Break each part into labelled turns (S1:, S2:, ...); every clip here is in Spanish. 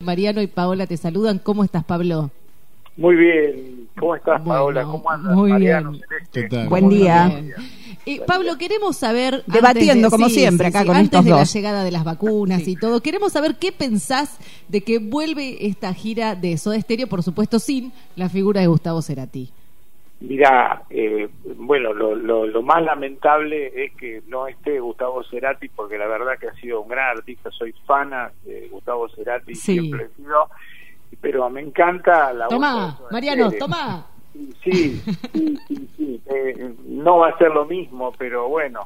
S1: Mariano y Paola te saludan. ¿Cómo estás, Pablo?
S2: Muy bien. ¿Cómo estás, Paola? ¿Cómo andas?
S1: Muy
S2: Mariano,
S1: bien.
S3: Buen día.
S1: Pablo, queremos saber...
S3: Debatiendo, como siempre, acá con estos
S1: antes de
S3: dos.
S1: la llegada de las vacunas y todo, queremos saber qué pensás de que vuelve esta gira de Soda Stereo, por supuesto sin la figura de Gustavo Cerati.
S2: Mirá, bueno, lo más lamentable es que no esté Gustavo Cerati, porque la verdad que ha sido un gran artista. Soy fana de Gustavo Cerati, siempre he sido, pero me encanta la
S1: Tomá, Mariano, tomá.
S2: Sí. No va a ser lo mismo, pero bueno,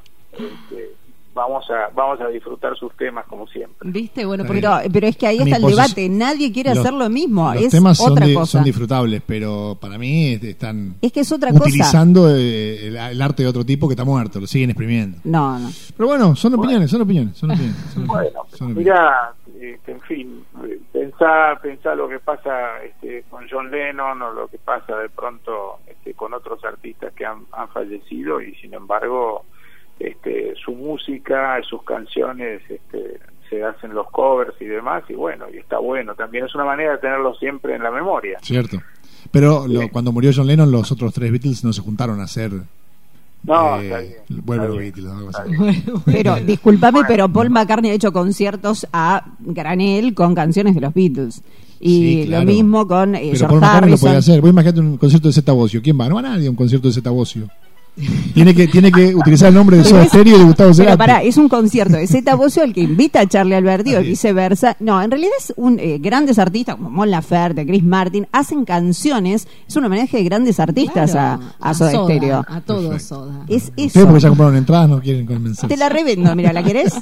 S2: vamos a disfrutar sus temas como siempre.
S1: ¿Viste? Bueno,
S3: pero es que ahí está el debate. Nadie quiere hacer lo mismo.
S4: Los
S3: es
S4: temas
S3: otra cosa.
S4: son disfrutables, pero para mí están
S3: es que es otra
S4: utilizando el arte de otro tipo que está muerto, lo siguen exprimiendo.
S3: No.
S4: Pero bueno, son opiniones.
S2: Bueno, mirá, en fin, pensá lo que pasa con John Lennon, o lo que pasa de pronto con otros artistas que han fallecido, y sin embargo su música, sus canciones se hacen los covers y demás, y bueno, y está bueno, también es una manera de tenerlo siempre en la memoria.
S4: Cierto. Pero cuando murió John Lennon, los otros tres Beatles no se juntaron a hacer...
S2: No, está bien.
S4: Vuelve los Beatles, algo así.
S3: Pero, discúlpame, pero Paul McCartney ha hecho conciertos a granel con canciones de los Beatles. Y sí, claro. Lo mismo con George
S4: Paul McCartney
S3: Harrison.
S4: Lo podía hacer. Vos imaginate un concierto de Zeta Bosio. ¿Quién va? No va nadie a un concierto de Zeta Bosio. Tiene que utilizar el nombre de Soda Stereo y de Gustavo Cerati.
S3: Pero pará, es un concierto de Zeta Bosio al que invita a Charlie Alberti, o viceversa. No, en realidad es grandes artistas como Mon Laferte, Chris Martin, hacen canciones. Es un homenaje de grandes artistas, claro, a Soda Stereo.
S1: A todo Soda.
S3: Es eso.
S4: Ustedes porque ya compraron entradas no quieren convencerse.
S3: Te la revendo, mira, ¿la querés?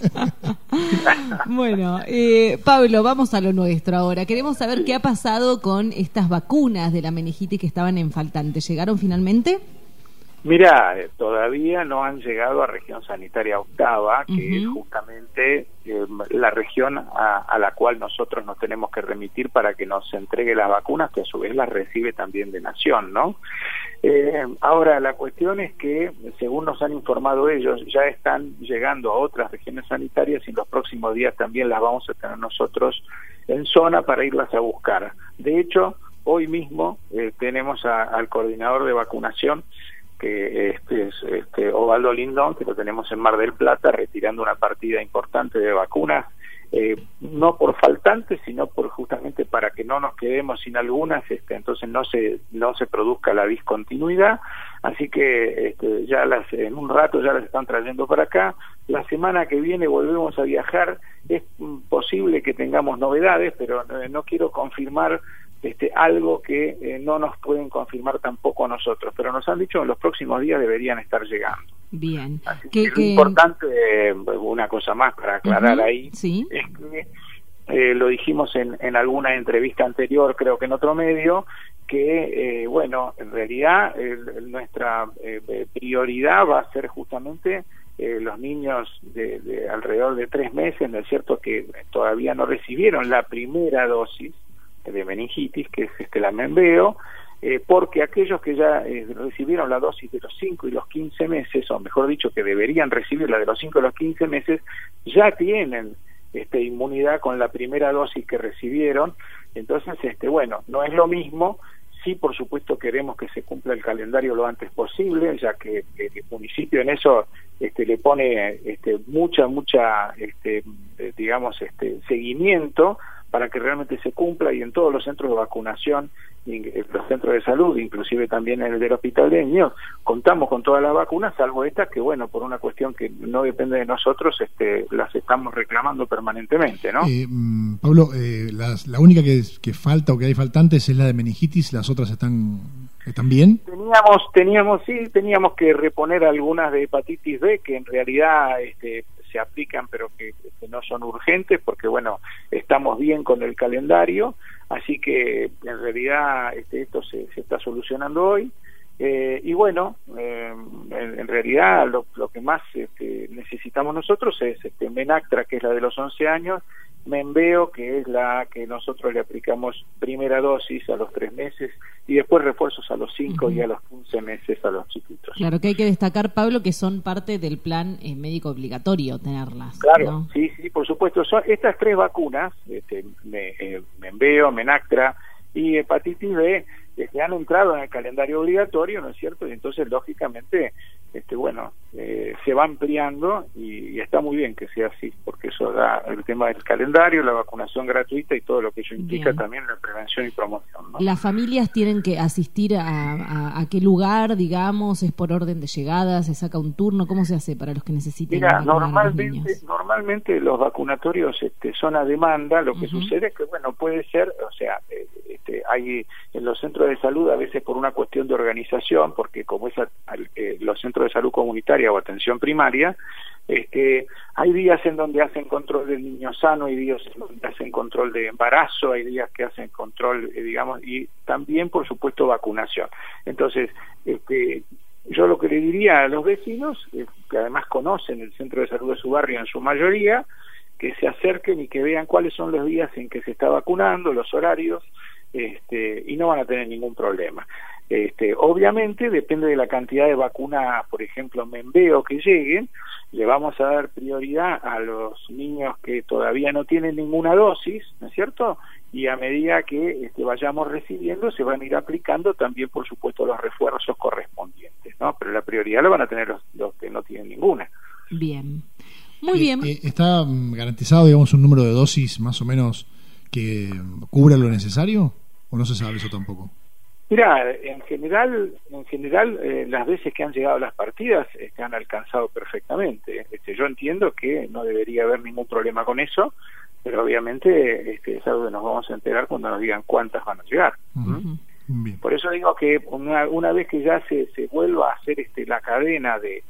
S1: Bueno, Pablo, vamos a lo nuestro ahora. Queremos saber qué ha pasado con estas vacunas de la meningitis que estaban en faltante. ¿Llegaron finalmente?
S2: Mira, todavía no han llegado a región sanitaria octava, que es justamente la región a la cual nosotros nos tenemos que remitir para que nos entregue las vacunas, que a su vez las recibe también de Nación, ¿no? Ahora, la cuestión es que, según nos han informado ellos, ya están llegando a otras regiones sanitarias, y en los próximos días también las vamos a tener nosotros en zona para irlas a buscar. De hecho, hoy mismo tenemos al coordinador de vacunación, que es Osvaldo Lindón, que lo tenemos en Mar del Plata, retirando una partida importante de vacunas, no por faltantes, sino por justamente para que no nos quedemos sin algunas, entonces no se produzca la discontinuidad. Así que ya en un rato ya las están trayendo para acá. La semana que viene volvemos a viajar. Es posible que tengamos novedades, pero no quiero confirmar algo que no nos pueden confirmar tampoco a nosotros, pero nos han dicho que en los próximos días deberían estar llegando.
S1: Bien.
S2: Así que lo importante, una cosa más para aclarar ahí, ¿sí? Es que lo dijimos en alguna entrevista anterior, creo que en otro medio, que bueno, en realidad nuestra prioridad va a ser justamente los niños de alrededor de 3 meses, ¿no es cierto?, que todavía no recibieron la primera dosis de meningitis, que es la Menveo, porque aquellos que ya recibieron la dosis de los 5 y los 15 meses, o mejor dicho, que deberían recibir la de los 5 y los 15 meses, ya tienen inmunidad con la primera dosis que recibieron. Entonces, bueno, no es lo mismo. Sí, por supuesto, queremos que se cumpla el calendario lo antes posible, ya que el municipio en eso le pone mucha digamos seguimiento para que realmente se cumpla, y en todos los centros de vacunación, los centros de salud, inclusive también en el del Hospital de Niños, contamos con todas las vacunas, salvo estas que, bueno, por una cuestión que no depende de nosotros, las estamos reclamando permanentemente, ¿no?
S4: Pablo, la única que falta o que hay faltantes es la de meningitis. ¿Las otras están bien? Teníamos que reponer algunas de hepatitis B, que en realidad se aplican, pero que no son urgentes, porque bueno, estamos bien con el calendario, así que en realidad esto se está solucionando hoy.
S2: Y bueno, en realidad lo que más necesitamos nosotros es Menactra, que es la de los 11 años, Menveo, que es la que nosotros le aplicamos primera dosis a los 3 meses y después refuerzos a los 5 y a los 15 meses a los chiquitos.
S1: Claro, que hay que destacar, Pablo, que son parte del plan médico obligatorio tenerlas.
S2: Claro,
S1: ¿no?
S2: sí, por supuesto. Son estas 3 vacunas, Menveo, Menactra y hepatitis B, que han entrado en el calendario obligatorio, ¿no es cierto? Y entonces, lógicamente, se va ampliando y está muy bien que sea así, porque eso da el tema del calendario, la vacunación gratuita y todo lo que ello implica también la prevención y promoción, ¿no?
S1: ¿Las familias tienen que asistir a qué lugar, digamos? ¿Es por orden de llegada? ¿Se saca un turno? ¿Cómo se hace para los que necesiten?
S2: Mira, normalmente los vacunatorios son a demanda. Lo que sucede es que, bueno, puede ser, o sea, hay en los centros de salud a veces por una cuestión de organización, porque como es los centros de salud comunitaria o atención primaria, hay días en donde hacen control del niño sano, hay días en donde hacen control de embarazo, hay días que hacen control, digamos, y también, por supuesto, vacunación. Entonces, yo lo que le diría a los vecinos, que además conocen el centro de salud de su barrio en su mayoría, que se acerquen y que vean cuáles son los días en que se está vacunando, los horarios, y no van a tener ningún problema. Obviamente depende de la cantidad de vacunas, por ejemplo, Menveo, que lleguen. Le vamos a dar prioridad a los niños que todavía no tienen ninguna dosis, ¿no es cierto? Y a medida que vayamos recibiendo, se van a ir aplicando también, por supuesto, los refuerzos correspondientes, ¿no? Pero la prioridad la van a tener los que no tienen ninguna.
S1: Bien, muy bien.
S4: ¿Está garantizado, digamos, un número de dosis más o menos que cubra lo necesario? ¿O no se sabe eso tampoco?
S2: Mira, en general, las veces que han llegado las partidas han alcanzado perfectamente. Yo entiendo que no debería haber ningún problema con eso, pero obviamente es algo que nos vamos a enterar cuando nos digan cuántas van a llegar.
S4: Bien.
S2: Por eso digo que una vez que ya se vuelva a hacer la cadena de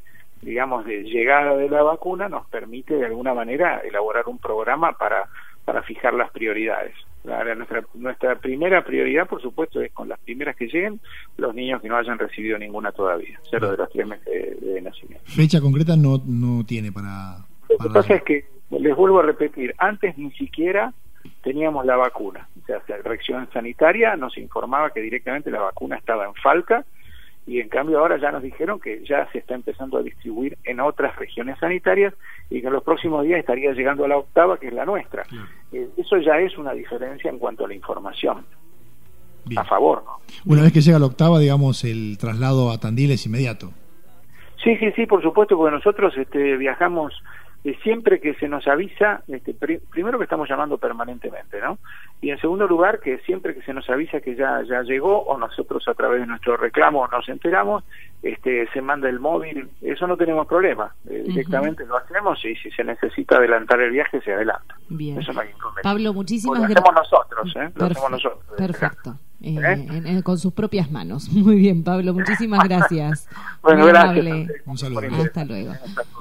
S2: llegada de la vacuna, nos permite de alguna manera elaborar un programa para fijar las prioridades. Nuestra primera prioridad, por supuesto, es con las primeras que lleguen, los niños que no hayan recibido ninguna todavía, 0 de los 3 meses de nacimiento.
S4: ¿Fecha concreta no tiene para...?
S2: Lo que pasa es que, les vuelvo a repetir, antes ni siquiera teníamos la vacuna. O sea, la Dirección Sanitaria nos informaba que directamente la vacuna estaba en falta, y en cambio ahora ya nos dijeron que ya se está empezando a distribuir en otras regiones sanitarias y que en los próximos días estaría llegando a la 8ª, que es la nuestra. Eso ya es una diferencia en cuanto a la información. Bien. A favor, ¿no?
S4: Una vez que llega la 8ª, digamos, el traslado a Tandil es inmediato.
S2: Sí, por supuesto, porque nosotros viajamos siempre que se nos avisa, primero que estamos llamando permanentemente, ¿no? Y en segundo lugar, que siempre que se nos avisa que ya llegó, o nosotros a través de nuestro reclamo nos enteramos, se manda el móvil, eso no tenemos problema, directamente lo hacemos, y si se necesita adelantar el viaje, se adelanta.
S1: Bien.
S2: Eso no hay inconveniente.
S1: Pablo, muchísimas
S2: gracias. Lo hacemos nosotros.
S1: Perfecto. Con sus propias manos. Muy bien, Pablo, muchísimas gracias.
S2: Bueno, gracias.
S4: Un saludo.
S1: Hasta luego.